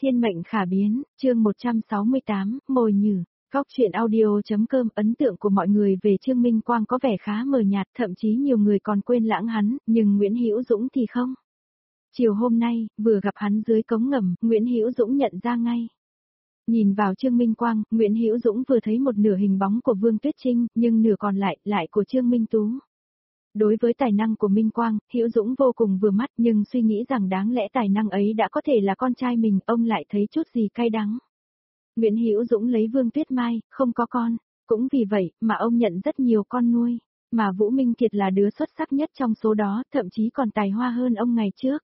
Thiên mệnh khả biến, chương 168, mồi nhử. Góc truyện audio.com. Ấn tượng của mọi người về Trương Minh Quang có vẻ khá mờ nhạt, thậm chí nhiều người còn quên lãng hắn, nhưng Nguyễn Hữu Dũng thì không. Chiều hôm nay, vừa gặp hắn dưới cống ngầm, Nguyễn Hữu Dũng nhận ra ngay. Nhìn vào Trương Minh Quang, Nguyễn Hữu Dũng vừa thấy một nửa hình bóng của Vương Tuyết Trinh, nhưng nửa còn lại của Trương Minh Tú. Đối với tài năng của Minh Quang, Hữu Dũng vô cùng vừa mắt, nhưng suy nghĩ rằng đáng lẽ tài năng ấy đã có thể là con trai mình, ông lại thấy chút gì cay đắng. Nguyễn Hữu Dũng lấy Vương Tuyết Mai, không có con, cũng vì vậy mà ông nhận rất nhiều con nuôi, mà Vũ Minh Kiệt là đứa xuất sắc nhất trong số đó, thậm chí còn tài hoa hơn ông ngày trước.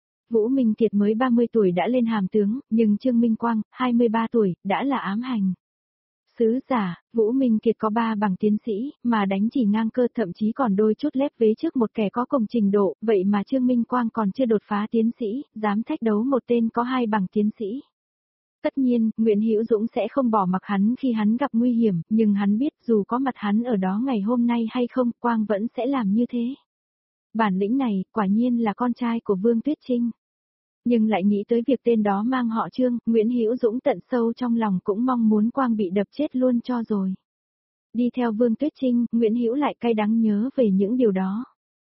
Vũ Minh Kiệt mới 30 tuổi đã lên hàm tướng, nhưng Trương Minh Quang, 23 tuổi, đã là ám hành sứ giả. Vũ Minh Kiệt có 3 bằng tiến sĩ, mà đánh chỉ ngang cơ, thậm chí còn đôi chút lép vế trước một kẻ có cùng trình độ, vậy mà Trương Minh Quang còn chưa đột phá tiến sĩ, dám thách đấu một tên có 2 bằng tiến sĩ. Tất nhiên, Nguyễn Hữu Dũng sẽ không bỏ mặc hắn khi hắn gặp nguy hiểm, nhưng hắn biết dù có mặt hắn ở đó ngày hôm nay hay không, Quang vẫn sẽ làm như thế. Bản lĩnh này, quả nhiên là con trai của Vương Tuyết Trinh. Nhưng lại nghĩ tới việc tên đó mang họ Trương, Nguyễn Hữu Dũng tận sâu trong lòng cũng mong muốn Quang bị đập chết luôn cho rồi. Đi theo Vương Tuyết Trinh, Nguyễn Hữu lại cay đắng nhớ về những điều đó.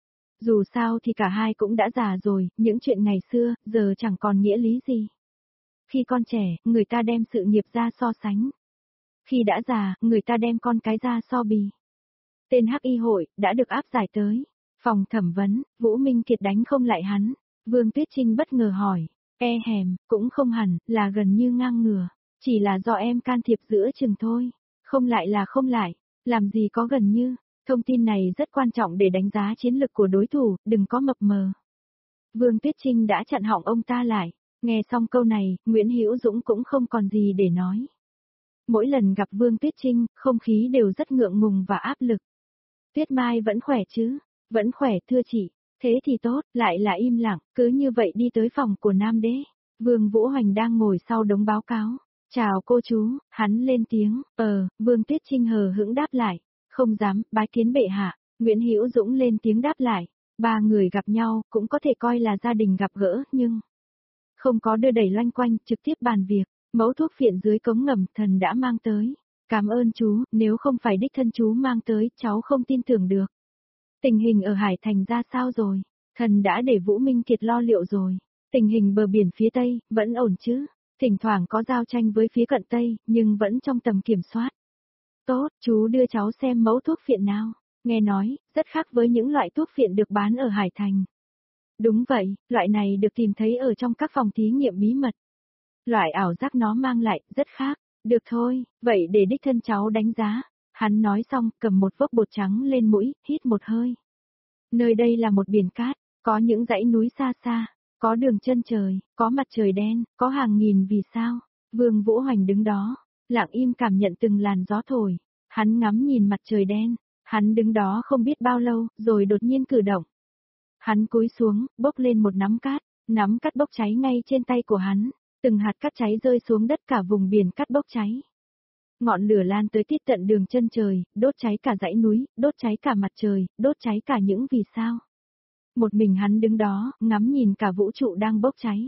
Dù sao thì cả hai cũng đã già rồi, những chuyện ngày xưa, giờ chẳng còn nghĩa lý gì. Khi con trẻ, người ta đem sự nghiệp ra so sánh. Khi đã già, người ta đem con cái ra so bì. Tên Hắc Y hội, đã được áp giải tới. Phòng thẩm vấn, Vũ Minh Kiệt đánh không lại hắn. Vương Tuyết Trinh bất ngờ hỏi, hèm, cũng không hẳn, là gần như ngang ngửa, chỉ là do em can thiệp giữa chừng thôi, không lại là không lại, làm gì có gần như, thông tin này rất quan trọng để đánh giá chiến lực của đối thủ, đừng có mập mờ. Vương Tuyết Trinh đã chặn họng ông ta lại, nghe xong câu này, Nguyễn Hữu Dũng cũng không còn gì để nói. Mỗi lần gặp Vương Tuyết Trinh, không khí đều rất ngượng ngùng và áp lực. Tuyết Mai vẫn khỏe chứ? Vẫn khỏe thưa chị. Thế thì tốt, lại là im lặng, cứ như vậy đi tới phòng của Nam Đế. Vương Vũ Hoành đang ngồi sau đống báo cáo. Chào cô chú, hắn lên tiếng, Vương Tuyết Trinh hờ hững đáp lại. Không dám, bái kiến bệ hạ. Nguyễn Hữu Dũng lên tiếng đáp lại. Ba người gặp nhau, cũng có thể coi là gia đình gặp gỡ, nhưng không có đưa đẩy loanh quanh, trực tiếp bàn việc. Mẫu thuốc phiện dưới cống ngầm, thần đã mang tới. Cảm ơn chú, nếu không phải đích thân chú mang tới, cháu không tin tưởng được. Tình hình ở Hải Thành ra sao rồi? Thần đã để Vũ Minh Kiệt lo liệu rồi. Tình hình bờ biển phía Tây, vẫn ổn chứ? Thỉnh thoảng có giao tranh với phía cận Tây, nhưng vẫn trong tầm kiểm soát. Tốt, chú đưa cháu xem mẫu thuốc phiện nào. Nghe nói, rất khác với những loại thuốc phiện được bán ở Hải Thành. Đúng vậy, loại này được tìm thấy ở trong các phòng thí nghiệm bí mật. Loại ảo giác nó mang lại, rất khác. Được thôi, vậy để đích thân cháu đánh giá. Hắn nói xong, cầm một vốc bột trắng lên mũi, hít một hơi. Nơi đây là một biển cát, có những dãy núi xa xa, có đường chân trời, có mặt trời đen, có hàng nghìn vì sao. Vương Vũ Hoành đứng đó, lặng im cảm nhận từng làn gió thổi. Hắn ngắm nhìn mặt trời đen, hắn đứng đó không biết bao lâu, rồi đột nhiên cử động. Hắn cúi xuống, bốc lên một nắm cát bốc cháy ngay trên tay của hắn, từng hạt cát cháy rơi xuống đất, cả vùng biển cát bốc cháy. Ngọn lửa lan tới tít tận đường chân trời, đốt cháy cả dãy núi, đốt cháy cả mặt trời, đốt cháy cả những vì sao. Một mình hắn đứng đó, ngắm nhìn cả vũ trụ đang bốc cháy.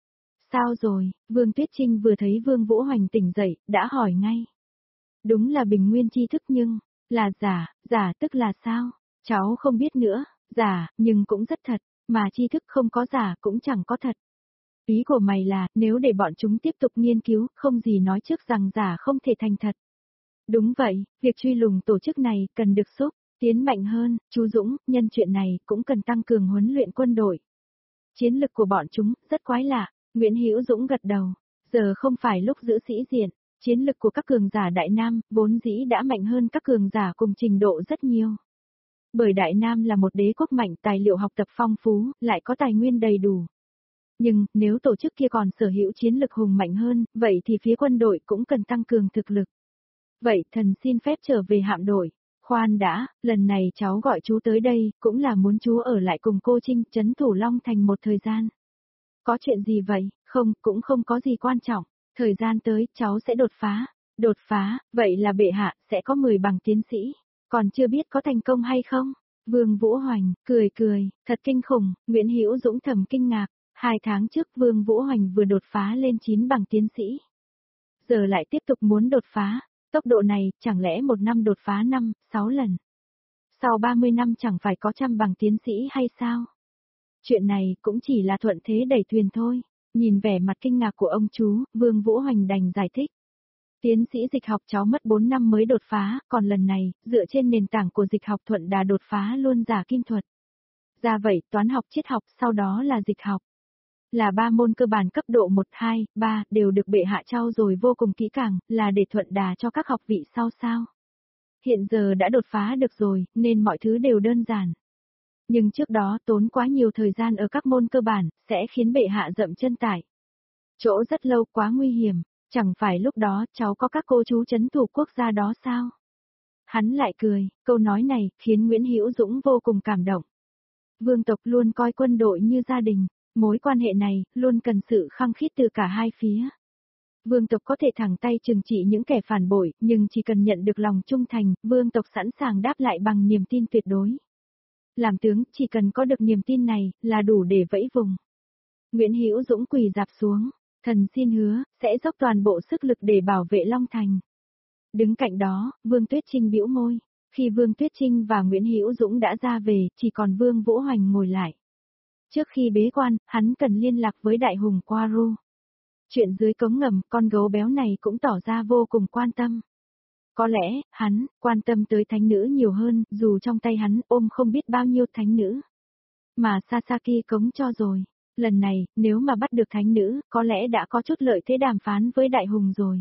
Sao rồi? Vương Tuyết Trinh vừa thấy Vương Vũ Hoành tỉnh dậy, đã hỏi ngay. Đúng là bình nguyên tri thức nhưng, là giả tức là sao? Cháu không biết nữa, giả, nhưng cũng rất thật, mà tri thức không có giả cũng chẳng có thật. Ý của mày là, nếu để bọn chúng tiếp tục nghiên cứu, không gì nói trước rằng giả không thể thành thật. Đúng vậy, việc truy lùng tổ chức này cần được tiến mạnh hơn, chú Dũng, nhân chuyện này cũng cần tăng cường huấn luyện quân đội. Chiến lực của bọn chúng rất quái lạ, Nguyễn Hữu Dũng gật đầu, giờ không phải lúc giữ sĩ diện, chiến lực của các cường giả Đại Nam vốn dĩ đã mạnh hơn các cường giả cùng trình độ rất nhiều. Bởi Đại Nam là một đế quốc mạnh, tài liệu học tập phong phú, lại có tài nguyên đầy đủ. Nhưng, nếu tổ chức kia còn sở hữu chiến lực hùng mạnh hơn, vậy thì phía quân đội cũng cần tăng cường thực lực. Vậy thần xin phép trở về hạm đội. Khoan đã, lần này cháu gọi chú tới đây, cũng là muốn chú ở lại cùng cô Trinh, trấn thủ Long Thành một thời gian. Có chuyện gì vậy? Không, cũng không có gì quan trọng. Thời gian tới, cháu sẽ đột phá. Đột phá, vậy là bệ hạ, sẽ có 10 bằng tiến sĩ. Còn chưa biết có thành công hay không? Vương Vũ Hoành, cười, thật kinh khủng, Nguyễn Hữu Dũng thầm kinh ngạc. 2 tháng trước Vương Vũ Hoành vừa đột phá lên 9 bằng tiến sĩ. Giờ lại tiếp tục muốn đột phá, tốc độ này chẳng lẽ một năm đột phá 5, 6 lần. Sau 30 năm chẳng phải có trăm bằng tiến sĩ hay sao? Chuyện này cũng chỉ là thuận thế đẩy thuyền thôi. Nhìn vẻ mặt kinh ngạc của ông chú, Vương Vũ Hoành đành giải thích. Tiến sĩ dịch học cháu mất 4 năm mới đột phá, còn lần này, dựa trên nền tảng của dịch học thuận đà đột phá luôn giả kim thuật. Ra vậy, toán học triết học, sau đó là dịch học. Là 3 môn cơ bản cấp độ 1, 2, 3 đều được bệ hạ trau dồi vô cùng kỹ càng, là để thuận đà cho các học vị sau sao. Hiện giờ đã đột phá được rồi, nên mọi thứ đều đơn giản. Nhưng trước đó tốn quá nhiều thời gian ở các môn cơ bản, sẽ khiến bệ hạ dậm chân tại chỗ rất lâu, quá nguy hiểm, chẳng phải lúc đó cháu có các cô chú trấn thủ quốc gia đó sao? Hắn lại cười, câu nói này khiến Nguyễn Hữu Dũng vô cùng cảm động. Vương tộc luôn coi quân đội như gia đình, mối quan hệ này luôn cần sự khăng khít từ cả hai phía. Vương tộc có thể thẳng tay trừng trị những kẻ phản bội, nhưng chỉ cần nhận được lòng trung thành, vương tộc sẵn sàng đáp lại bằng niềm tin tuyệt đối. Làm tướng, chỉ cần có được niềm tin này, là đủ để vẫy vùng. Nguyễn Hữu Dũng quỳ rạp xuống, thần xin hứa, sẽ dốc toàn bộ sức lực để bảo vệ Long Thành. Đứng cạnh đó, Vương Tuyết Trinh bĩu môi. Khi Vương Tuyết Trinh và Nguyễn Hữu Dũng đã ra về, chỉ còn Vương Vũ Hoành ngồi lại. Trước khi bế quan, hắn cần liên lạc với Đại Hùng Quaru. Chuyện dưới cống ngầm, con gấu béo này cũng tỏ ra vô cùng quan tâm. Có lẽ, hắn quan tâm tới thánh nữ nhiều hơn, dù trong tay hắn ôm không biết bao nhiêu thánh nữ. Mà Sasaki cống cho rồi. Lần này, nếu mà bắt được thánh nữ, có lẽ đã có chút lợi thế đàm phán với Đại Hùng rồi.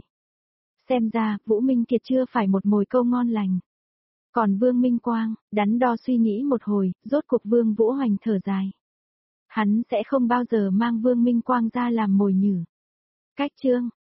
Xem ra, Vũ Minh Kiệt chưa phải một mồi câu ngon lành. Còn Vương Minh Quang, đắn đo suy nghĩ một hồi, rốt cuộc Vương Vũ Hoành thở dài. Hắn sẽ không bao giờ mang Vương Minh Quang ra làm mồi nhử. Cách chương